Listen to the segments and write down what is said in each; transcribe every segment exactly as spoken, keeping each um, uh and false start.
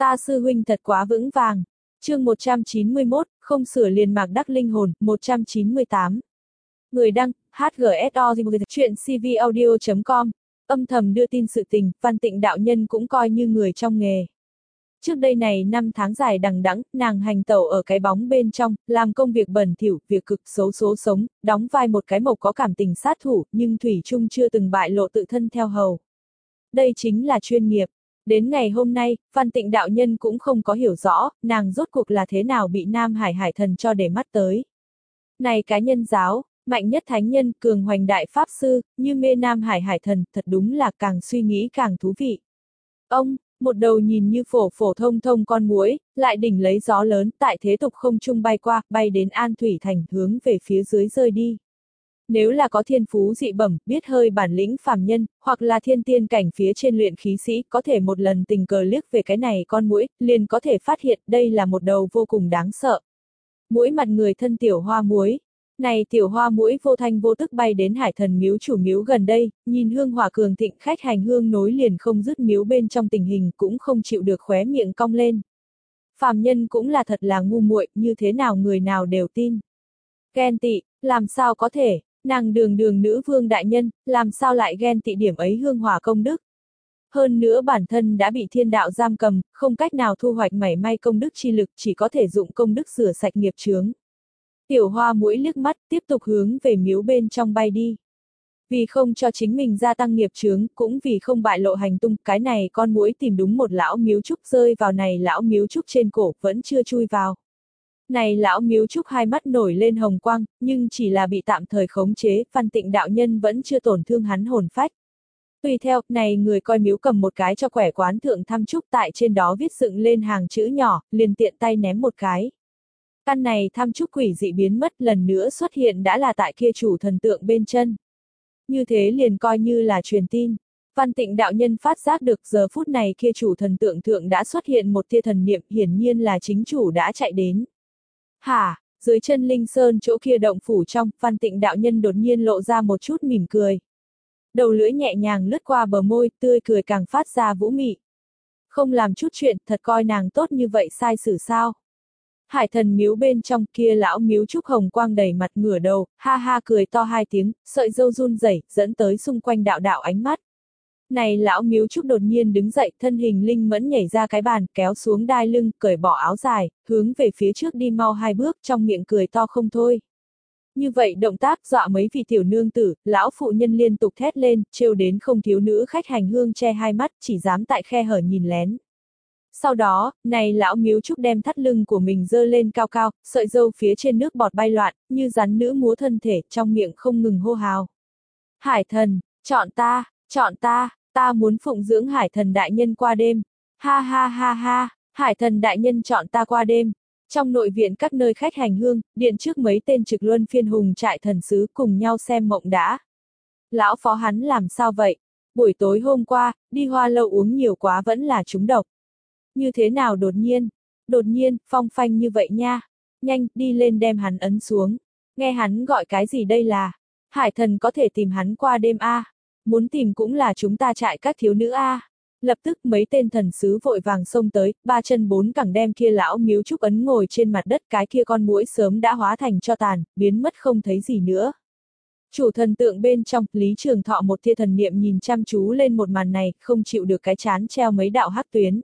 Ta sư huynh thật quá vững vàng. Chương một trăm chín mươi mốt, không sửa liền mạc đắc linh hồn, một trăm chín mươi tám. Người đăng, hát giê ét o, chuyện c v audio chấm com, âm thầm đưa tin sự tình, Văn Tịnh đạo nhân cũng coi như người trong nghề. Trước đây này năm tháng dài đằng đẵng, nàng hành tẩu ở cái bóng bên trong, làm công việc bẩn thỉu, việc cực xấu số sống, đóng vai một cái mộc có cảm tình sát thủ, nhưng thủy chung chưa từng bại lộ tự thân theo hầu. Đây chính là chuyên nghiệp. Đến ngày hôm nay, Văn Tịnh đạo nhân cũng không có hiểu rõ, nàng rốt cuộc là thế nào bị Nam Hải Hải Thần cho để mắt tới. Này cá nhân giáo, mạnh nhất thánh nhân, cường hoành đại pháp sư, như mê Nam Hải Hải Thần, thật đúng là càng suy nghĩ càng thú vị. Ông, một đầu nhìn như phổ phổ thông thông con muỗi, lại đỉnh lấy gió lớn, tại thế tục không trung bay qua, bay đến An Thủy Thành, hướng về phía dưới rơi đi. Nếu là có thiên phú dị bẩm, biết hơi bản lĩnh phàm nhân, hoặc là thiên tiên cảnh phía trên luyện khí sĩ, có thể một lần tình cờ liếc về cái này con muỗi, liền có thể phát hiện đây là một đầu vô cùng đáng sợ. Muỗi mặt người thân tiểu hoa muối. Này tiểu hoa muỗi vô thanh vô tức bay đến Hải Thần miếu chủ miếu gần đây, nhìn hương hỏa cường thịnh khách hành hương nối liền không dứt miếu bên trong tình hình cũng không chịu được khóe miệng cong lên. Phàm nhân cũng là thật là ngu muội, như thế nào người nào đều tin. Ghen tị, làm sao có thể, nàng đường đường nữ vương đại nhân, làm sao lại ghen tị điểm ấy hương hỏa công đức. Hơn nữa bản thân đã bị thiên đạo giam cầm, không cách nào thu hoạch mảy may công đức chi lực, chỉ có thể dụng công đức rửa sạch nghiệp chướng. Tiểu hoa muỗi liếc mắt, tiếp tục hướng về miếu bên trong bay đi. Vì không cho chính mình gia tăng nghiệp chướng, cũng vì không bại lộ hành tung, cái này con muỗi tìm đúng một lão miếu trúc rơi vào này lão miếu trúc trên cổ, vẫn chưa chui vào. Này lão miếu trúc hai mắt nổi lên hồng quang, nhưng chỉ là bị tạm thời khống chế, Văn Tịnh đạo nhân vẫn chưa tổn thương hắn hồn phách. Tùy theo, này người coi miếu cầm một cái cho quẻ quán thượng thăm trúc tại trên đó viết dựng lên hàng chữ nhỏ, liền tiện tay ném một cái. Căn này thăm trúc quỷ dị biến mất lần nữa xuất hiện đã là tại kia chủ thần tượng bên chân. Như thế liền coi như là truyền tin. Văn Tịnh đạo nhân phát giác được giờ phút này kia chủ thần tượng thượng đã xuất hiện một tia thần niệm, hiển nhiên là chính chủ đã chạy đến. Hả, dưới chân Linh Sơn chỗ kia động phủ trong, Văn Tịnh đạo nhân đột nhiên lộ ra một chút mỉm cười. Đầu lưỡi nhẹ nhàng lướt qua bờ môi, tươi cười càng phát ra vũ mị. Không làm chút chuyện, thật coi nàng tốt như vậy sai xử sao. Hải Thần miếu bên trong kia lão miếu trúc hồng quang đầy mặt ngửa đầu, ha ha cười to hai tiếng, sợi râu run rẩy, dẫn tới xung quanh đạo đạo ánh mắt. Này lão miếu trúc đột nhiên đứng dậy, thân hình linh mẫn nhảy ra cái bàn, kéo xuống đai lưng, cởi bỏ áo dài, hướng về phía trước đi mau hai bước, trong miệng cười to không thôi. Như vậy động tác dọa mấy vị tiểu nương tử, lão phụ nhân liên tục thét lên, trêu đến không thiếu nữ khách hành hương che hai mắt, chỉ dám tại khe hở nhìn lén. Sau đó, này lão miếu trúc đem thắt lưng của mình dơ lên cao cao, sợi râu phía trên nước bọt bay loạn, như rắn nữ múa thân thể, trong miệng không ngừng hô hào. Hải Thần, chọn ta, chọn ta, ta muốn phụng dưỡng Hải Thần đại nhân qua đêm. Ha ha ha ha, Hải Thần đại nhân chọn ta qua đêm. Trong nội viện các nơi khách hành hương, điện trước mấy tên trực luân phiên hùng trại thần sứ cùng nhau xem mộng đã. Lão phó hắn làm sao vậy? Buổi tối hôm qua, đi Hoa Lâu uống nhiều quá vẫn là trúng độc. Như thế nào đột nhiên? Đột nhiên, phong phanh như vậy nha. Nhanh, đi lên đem hắn ấn xuống. Nghe hắn gọi cái gì đây là? Hải Thần có thể tìm hắn qua đêm a? À? Muốn tìm cũng là chúng ta trại các thiếu nữ a. À? Lập tức mấy tên thần sứ vội vàng xông tới, ba chân bốn cẳng đem kia lão miếu trúc ấn ngồi trên mặt đất, cái kia con muỗi sớm đã hóa thành tro tàn, biến mất không thấy gì nữa. Chủ thần tượng bên trong, Lý Trường Thọ một tia thần niệm nhìn chăm chú lên một màn này, không chịu được cái chán treo mấy đạo hắc tuyến.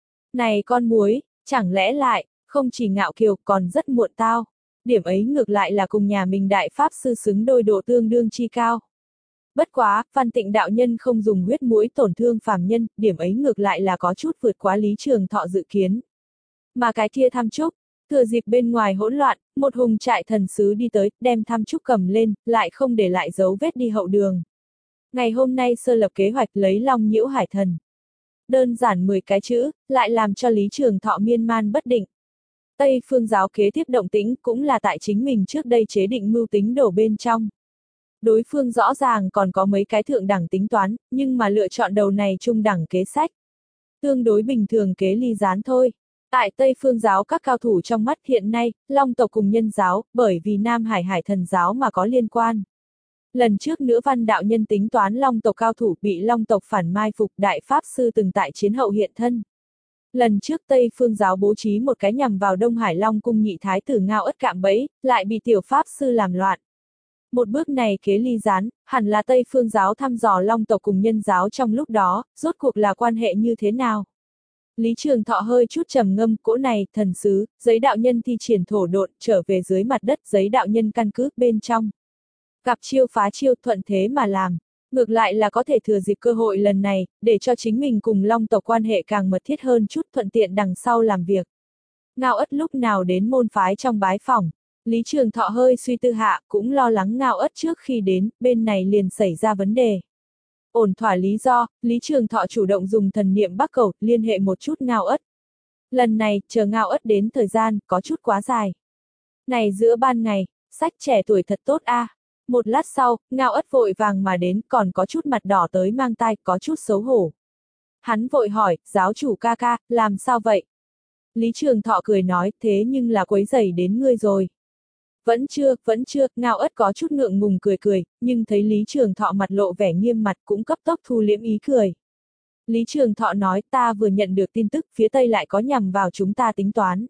Này con muối, chẳng lẽ lại, không chỉ ngạo kiều còn rất muộn tao. Điểm ấy ngược lại là cùng nhà mình đại pháp sư xứng đôi độ tương đương chi cao. Bất quá, Văn Tịnh đạo nhân không dùng huyết muỗi tổn thương phàm nhân, điểm ấy ngược lại là có chút vượt quá Lý Trường Thọ dự kiến. Mà cái kia thăm trúc, thừa dịp bên ngoài hỗn loạn, một hùng trại thần sứ đi tới, đem thăm trúc cầm lên, lại không để lại dấu vết đi hậu đường. Ngày hôm nay sơ lập kế hoạch lấy Long Nhiễu Hải Thần. Đơn giản mười cái chữ, lại làm cho Lý Trường Thọ miên man bất định. Tây phương giáo kế tiếp động tĩnh cũng là tại chính mình trước đây chế định mưu tính đổ bên trong. Đối phương rõ ràng còn có mấy cái thượng đẳng tính toán, nhưng mà lựa chọn đầu này trung đẳng kế sách. Tương đối bình thường kế ly gián thôi. Tại Tây phương giáo các cao thủ trong mắt hiện nay, Long tộc cùng Nhân giáo, bởi vì Nam Hải Hải Thần giáo mà có liên quan. Lần trước Nữ Văn đạo nhân tính toán Long tộc cao thủ bị Long tộc phản mai phục, đại pháp sư từng tại chiến hậu hiện thân. Lần trước Tây Phương giáo bố trí một cái nhằm vào Đông Hải Long cung nhị thái tử Ngao Ất cạm bẫy, lại bị tiểu pháp sư làm loạn. Một bước này kế ly gián, hẳn là Tây Phương giáo thăm dò Long tộc cùng Nhân giáo trong lúc đó, rốt cuộc là quan hệ như thế nào? Lý Trường Thọ hơi chút trầm ngâm, cỗ này, thần sứ, giấy đạo nhân thi triển thổ độn, trở về dưới mặt đất, giấy đạo nhân căn cứ bên trong. Gặp chiêu phá chiêu, thuận thế mà làm. Ngược lại là có thể thừa dịp cơ hội lần này, để cho chính mình cùng Long tộc quan hệ càng mật thiết hơn chút, thuận tiện đằng sau làm việc. Ngao Ất lúc nào đến môn phái trong bái phỏng, Lý Trường Thọ hơi suy tư hạ, cũng lo lắng Ngao Ất trước khi đến, bên này liền xảy ra vấn đề. Ổn thỏa lý do, Lý Trường Thọ chủ động dùng thần niệm bắc cầu, liên hệ một chút Ngao Ất. Lần này, chờ Ngao Ất đến thời gian, có chút quá dài. Này giữa ban ngày, sách trẻ tuổi thật tốt a. À. Một lát sau, Ngao Ất vội vàng mà đến, còn có chút mặt đỏ tới mang tai, có chút xấu hổ. Hắn vội hỏi, giáo chủ ca ca, làm sao vậy? Lý Trường Thọ cười nói, thế nhưng là quấy rầy đến ngươi rồi. Vẫn chưa, vẫn chưa, Ngao Ất có chút ngượng ngùng cười cười, nhưng thấy Lý Trường Thọ mặt lộ vẻ nghiêm mặt cũng cấp tốc thu liễm ý cười. Lý Trường Thọ nói, ta vừa nhận được tin tức, phía Tây lại có nhằm vào chúng ta tính toán.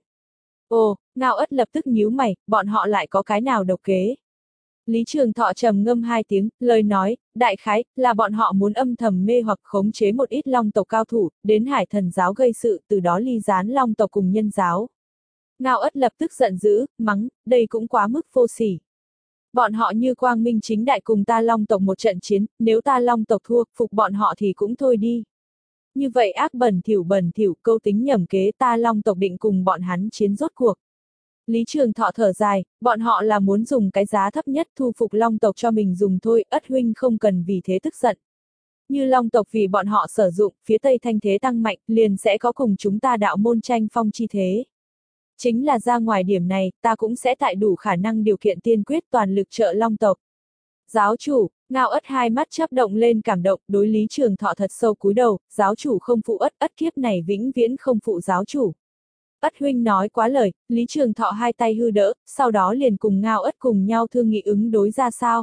Ồ, Ngao Ất lập tức nhíu mày, bọn họ lại có cái nào độc kế? Lý Trường Thọ trầm ngâm hai tiếng, lời nói, đại khái, là bọn họ muốn âm thầm mê hoặc khống chế một ít Long tộc cao thủ, đến Hải Thần giáo gây sự, từ đó ly gián Long tộc cùng Nhân giáo. Ngao Ất lập tức giận dữ, mắng, đây cũng quá mức vô sỉ. Bọn họ như quang minh chính đại cùng ta Long tộc một trận chiến, nếu ta Long tộc thua, phục bọn họ thì cũng thôi đi. Như vậy ác bẩn thỉu bẩn thỉu, câu tính nhầm kế, ta Long tộc định cùng bọn hắn chiến rốt cuộc. Lý Trường Thọ thở dài, bọn họ là muốn dùng cái giá thấp nhất thu phục Long tộc cho mình dùng thôi, Ất huynh không cần vì thế tức giận. Như Long tộc vì bọn họ sử dụng, phía Tây thanh thế tăng mạnh, liền sẽ có cùng chúng ta đạo môn tranh phong chi thế. Chính là ra ngoài điểm này, ta cũng sẽ tại đủ khả năng điều kiện tiên quyết toàn lực trợ Long tộc. Giáo chủ, Ngao Ất hai mắt chớp động lên cảm động, đối Lý Trường Thọ thật sâu cúi đầu, giáo chủ không phụ Ất, Ất kiếp này vĩnh viễn không phụ giáo chủ. Ất huynh nói quá lời, Lý Trường Thọ hai tay hư đỡ, sau đó liền cùng Ngao Ất cùng nhau thương nghị ứng đối ra sao.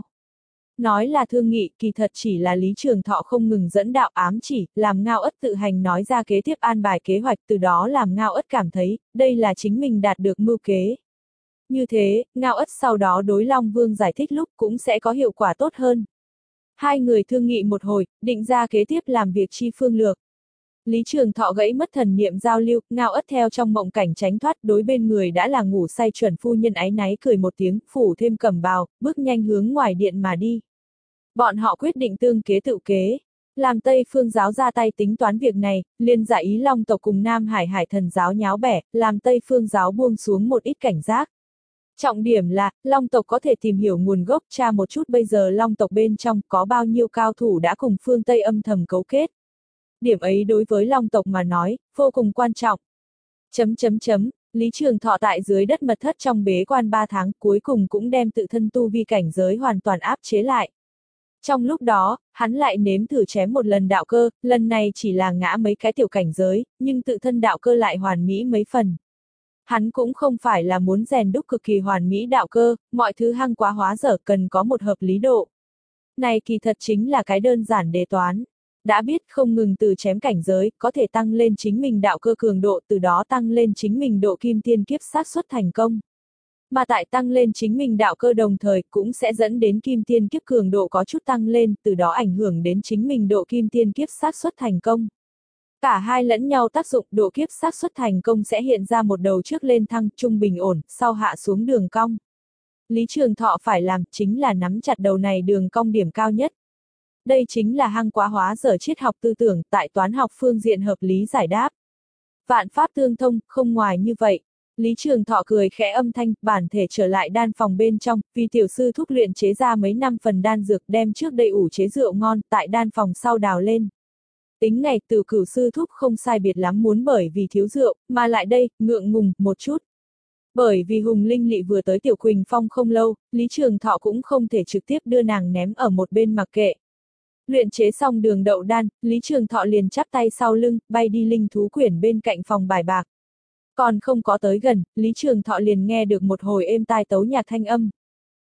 Nói là thương nghị, kỳ thật chỉ là Lý Trường Thọ không ngừng dẫn đạo ám chỉ, làm Ngao Ất tự hành nói ra kế tiếp an bài kế hoạch, từ đó làm Ngao Ất cảm thấy, đây là chính mình đạt được mưu kế. Như thế, Ngao Ất sau đó đối Long Vương giải thích lúc cũng sẽ có hiệu quả tốt hơn. Hai người thương nghị một hồi, định ra kế tiếp làm việc chi phương lược. Lý Trường Thọ gãy mất thần niệm giao lưu, Ngao Ất theo trong mộng cảnh tránh thoát, đối bên người đã là ngủ say chuẩn phu nhân áy náy cười một tiếng, phủ thêm cẩm bào, bước nhanh hướng ngoài điện mà đi. Bọn họ quyết định tương kế tự kế, làm Tây Phương giáo ra tay tính toán việc này, liền giả ý Long tộc cùng Nam Hải Hải Thần giáo nháo bẻ, làm Tây Phương giáo buông xuống một ít cảnh giác. Trọng điểm là, Long tộc có thể tìm hiểu nguồn gốc, tra một chút bây giờ Long tộc bên trong có bao nhiêu cao thủ đã cùng phương Tây âm thầm cấu kết. Điểm ấy đối với Long tộc mà nói, vô cùng quan trọng. Chấm chấm chấm, Lý Trường Thọ tại dưới đất mật thất trong bế quan ba tháng, cuối cùng cũng đem tự thân tu vi cảnh giới hoàn toàn áp chế lại. Trong lúc đó, hắn lại nếm thử chém một lần đạo cơ, lần này chỉ là ngã mấy cái tiểu cảnh giới, nhưng tự thân đạo cơ lại hoàn mỹ mấy phần. Hắn cũng không phải là muốn rèn đúc cực kỳ hoàn mỹ đạo cơ, mọi thứ hăng quá hóa dở cần có một hợp lý độ. Này kỳ thật chính là cái đơn giản đề toán. Đã biết không ngừng từ chém cảnh giới, có thể tăng lên chính mình đạo cơ cường độ, từ đó tăng lên chính mình độ kim tiên kiếp xác suất thành công. Mà tại tăng lên chính mình đạo cơ đồng thời cũng sẽ dẫn đến kim tiên kiếp cường độ có chút tăng lên, từ đó ảnh hưởng đến chính mình độ kim tiên kiếp xác suất thành công. Cả hai lẫn nhau tác dụng, độ kiếp xác suất thành công sẽ hiện ra một đầu trước lên thăng, trung bình ổn, sau hạ xuống đường cong. Lý Trường Thọ phải làm chính là nắm chặt đầu này đường cong điểm cao nhất. Đây chính là hăng quá hóa dở triết học tư tưởng, tại toán học phương diện hợp lý giải đáp. Vạn pháp tương thông, không ngoài như vậy. Lý Trường Thọ cười khẽ âm thanh, bản thể trở lại đan phòng bên trong, vì tiểu sư thúc luyện chế ra mấy năm phần đan dược, đem trước đây ủ chế rượu ngon, tại đan phòng sau đào lên. Tính ngày từ cửu sư thúc không sai biệt lắm muốn bởi vì thiếu rượu, mà lại đây, ngượng ngùng, một chút. Bởi vì Hùng Linh Lị vừa tới Tiểu Quỳnh Phong không lâu, Lý Trường Thọ cũng không thể trực tiếp đưa nàng ném ở một bên mặc kệ. Luyện chế xong đường đậu đan, Lý Trường Thọ liền chắp tay sau lưng, bay đi linh thú quyển bên cạnh phòng bài bạc. Còn không có tới gần, Lý Trường Thọ liền nghe được một hồi êm tai tấu nhạc thanh âm.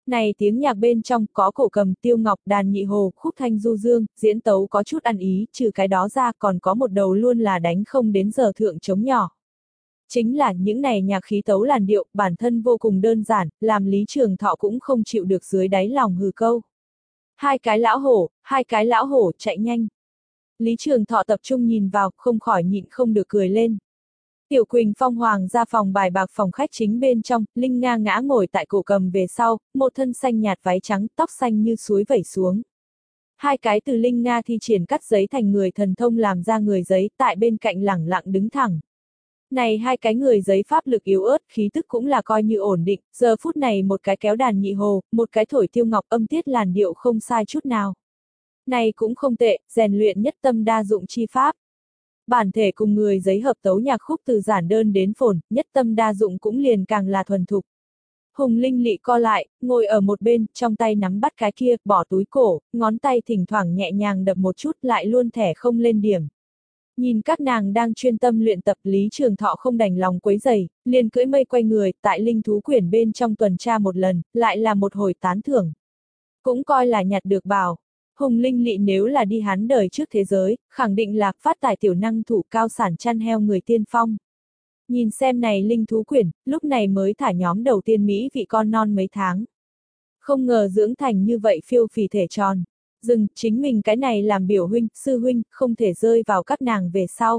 Này tiếng nhạc bên trong có cổ cầm, tiêu ngọc, đàn nhị hồ, khúc thanh du dương, diễn tấu có chút ăn ý, trừ cái đó ra còn có một đầu luôn là đánh không đến giờ thượng trống nhỏ. Chính là những này nhạc khí tấu làn điệu, bản thân vô cùng đơn giản, làm Lý Trường Thọ cũng không chịu được dưới đáy lòng hừ câu. Hai cái lão hổ, hai cái lão hổ chạy nhanh. Lý Trường Thọ tập trung nhìn vào, không khỏi nhịn không được cười lên. Tiểu Quỳnh Phong Hoàng ra phòng bài bạc phòng khách chính bên trong, Linh Nga ngã ngồi tại cổ cầm về sau, một thân xanh nhạt váy trắng, tóc xanh như suối vẩy xuống. Hai cái từ Linh Nga thi triển cắt giấy thành người thần thông làm ra người giấy, tại bên cạnh lẳng lặng đứng thẳng. Này hai cái người giấy pháp lực yếu ớt, khí tức cũng là coi như ổn định, giờ phút này một cái kéo đàn nhị hồ, một cái thổi tiêu ngọc, âm tiết làn điệu không sai chút nào. Này cũng không tệ, rèn luyện nhất tâm đa dụng chi pháp. Bản thể cùng người giấy hợp tấu nhạc khúc từ giản đơn đến phồn, nhất tâm đa dụng cũng liền càng là thuần thục. Hùng Linh Lị co lại, ngồi ở một bên, trong tay nắm bắt cái kia, bỏ túi cổ, ngón tay thỉnh thoảng nhẹ nhàng đập một chút lại luôn thẻ không lên điểm. Nhìn các nàng đang chuyên tâm luyện tập, Lý Trường Thọ không đành lòng quấy rầy, liền cưỡi mây quay người, tại linh thú quyển bên trong tuần tra một lần, lại là một hồi tán thưởng. Cũng coi là nhặt được bảo. Hùng Linh Lị nếu là đi hắn đời trước thế giới, khẳng định là phát tài tiểu năng thủ cao sản chăn heo người tiên phong. Nhìn xem này linh thú quyển, lúc này mới thả nhóm đầu tiên Mỹ vị con non mấy tháng. Không ngờ dưỡng thành như vậy phiêu phì thể tròn. Dừng, chính mình cái này làm biểu huynh, sư huynh, không thể rơi vào các nàng về sau.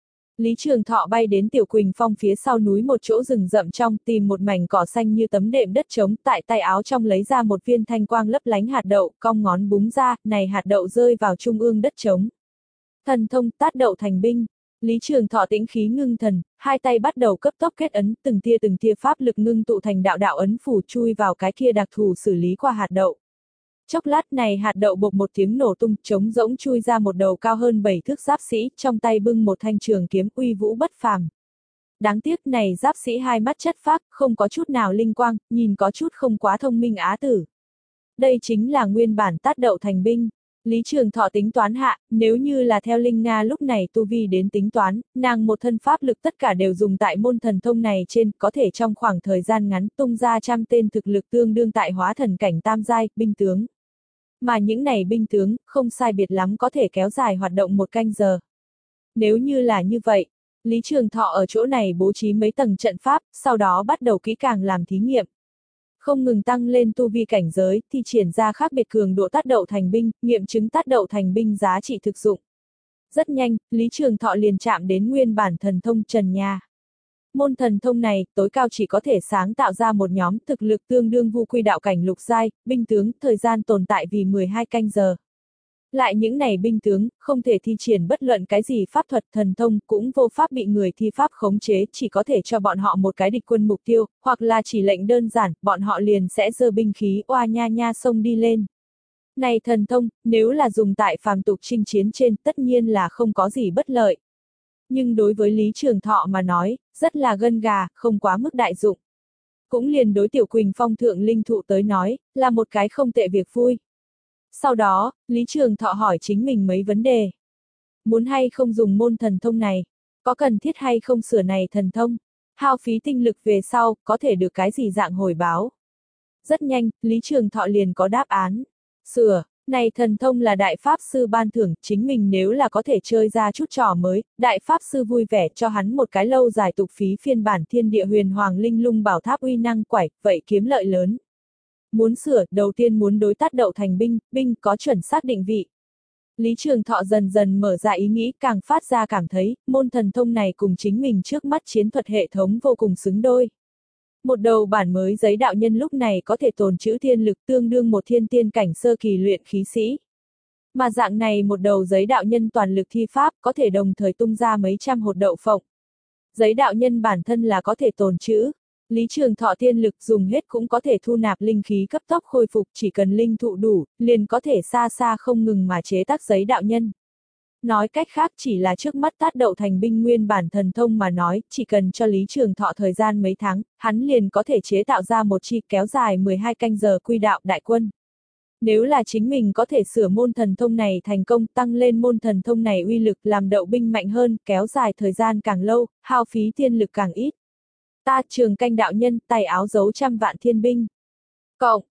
Lý Trường Thọ bay đến Tiểu Quỳnh Phong phía sau núi một chỗ rừng rậm trong, tìm một mảnh cỏ xanh như tấm đệm đất trống, tại tay áo trong lấy ra một viên thanh quang lấp lánh hạt đậu, cong ngón búng ra, này hạt đậu rơi vào trung ương đất trống. Thần thông tát đậu thành binh. Lý Trường Thọ tĩnh khí ngưng thần, hai tay bắt đầu cấp tốc kết ấn, từng tia từng tia pháp lực ngưng tụ thành đạo đạo ấn phủ chui vào cái kia đặc thù xử lý qua hạt đậu. Chốc lát này hạt đậu bộc một tiếng nổ tung, trống rỗng chui ra một đầu cao hơn bảy thước giáp sĩ, trong tay bưng một thanh trường kiếm uy vũ bất phàm. Đáng tiếc này giáp sĩ hai mắt chất phác, không có chút nào linh quang, nhìn có chút không quá thông minh á tử. Đây chính là nguyên bản tát đậu thành binh. Lý Trường Thọ tính toán hạ, nếu như là theo Linh Nga lúc này tu vi đến tính toán, nàng một thân pháp lực tất cả đều dùng tại môn thần thông này trên, có thể trong khoảng thời gian ngắn tung ra trăm tên thực lực tương đương tại hóa thần cảnh tam giai, binh tướng. Mà những này binh tướng, không sai biệt lắm có thể kéo dài hoạt động một canh giờ. Nếu như là như vậy, Lý Trường Thọ ở chỗ này bố trí mấy tầng trận pháp, sau đó bắt đầu kỹ càng làm thí nghiệm. Không ngừng tăng lên tu vi cảnh giới, thi triển ra khác biệt cường độ tát đậu thành binh, nghiệm chứng tát đậu thành binh giá trị thực dụng. Rất nhanh, Lý Trường Thọ liền chạm đến nguyên bản thần thông trần nhà. Môn thần thông này, tối cao chỉ có thể sáng tạo ra một nhóm thực lực tương đương vu quy đạo cảnh lục giai, binh tướng, thời gian tồn tại vì mười hai canh giờ. Lại những này binh tướng, không thể thi triển bất luận cái gì pháp thuật thần thông, cũng vô pháp bị người thi pháp khống chế, chỉ có thể cho bọn họ một cái địch quân mục tiêu, hoặc là chỉ lệnh đơn giản, bọn họ liền sẽ giơ binh khí oa nha nha xông đi lên. Này thần thông, nếu là dùng tại phàm tục chinh chiến trên, tất nhiên là không có gì bất lợi. Nhưng đối với Lý Trường Thọ mà nói, rất là gân gà, không quá mức đại dụng. Cũng liền đối Tiểu Quỳnh Phong thượng linh thụ tới nói, là một cái không tệ việc vui. Sau đó, Lý Trường Thọ hỏi chính mình mấy vấn đề. Muốn hay không dùng môn thần thông này? Có cần thiết hay không sửa này thần thông? Hao phí tinh lực về sau, có thể được cái gì dạng hồi báo? Rất nhanh, Lý Trường Thọ liền có đáp án. Sửa, này thần thông là đại pháp sư ban thưởng, chính mình nếu là có thể chơi ra chút trò mới, đại pháp sư vui vẻ cho hắn một cái lâu dài tục phí phiên bản thiên địa huyền hoàng linh lung bảo tháp uy năng quải, vậy kiếm lợi lớn. Muốn sửa, đầu tiên muốn đối tát đậu thành binh, binh có chuẩn xác định vị. Lý Trường Thọ dần dần mở ra ý nghĩ, càng phát ra cảm thấy, môn thần thông này cùng chính mình trước mắt chiến thuật hệ thống vô cùng xứng đôi. Một đầu bản mới giấy đạo nhân lúc này có thể tồn trữ thiên lực tương đương một thiên tiên cảnh sơ kỳ luyện khí sĩ. Mà dạng này một đầu giấy đạo nhân toàn lực thi pháp có thể đồng thời tung ra mấy trăm hột đậu phộng. Giấy đạo nhân bản thân là có thể tồn trữ. Lý Trường Thọ tiên lực dùng hết cũng có thể thu nạp linh khí cấp tốc khôi phục, chỉ cần linh thụ đủ, liền có thể xa xa không ngừng mà chế tác giấy đạo nhân. Nói cách khác chỉ là trước mắt tát đậu thành binh nguyên bản thần thông mà nói, chỉ cần cho Lý Trường Thọ thời gian mấy tháng, hắn liền có thể chế tạo ra một chi kéo dài mười hai canh giờ quy đạo đại quân. Nếu là chính mình có thể sửa môn thần thông này thành công, tăng lên môn thần thông này uy lực, làm đậu binh mạnh hơn, kéo dài thời gian càng lâu, hao phí thiên lực càng ít. Ta Trường Canh đạo nhân, tay áo giấu trăm vạn thiên binh. Cộng,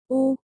U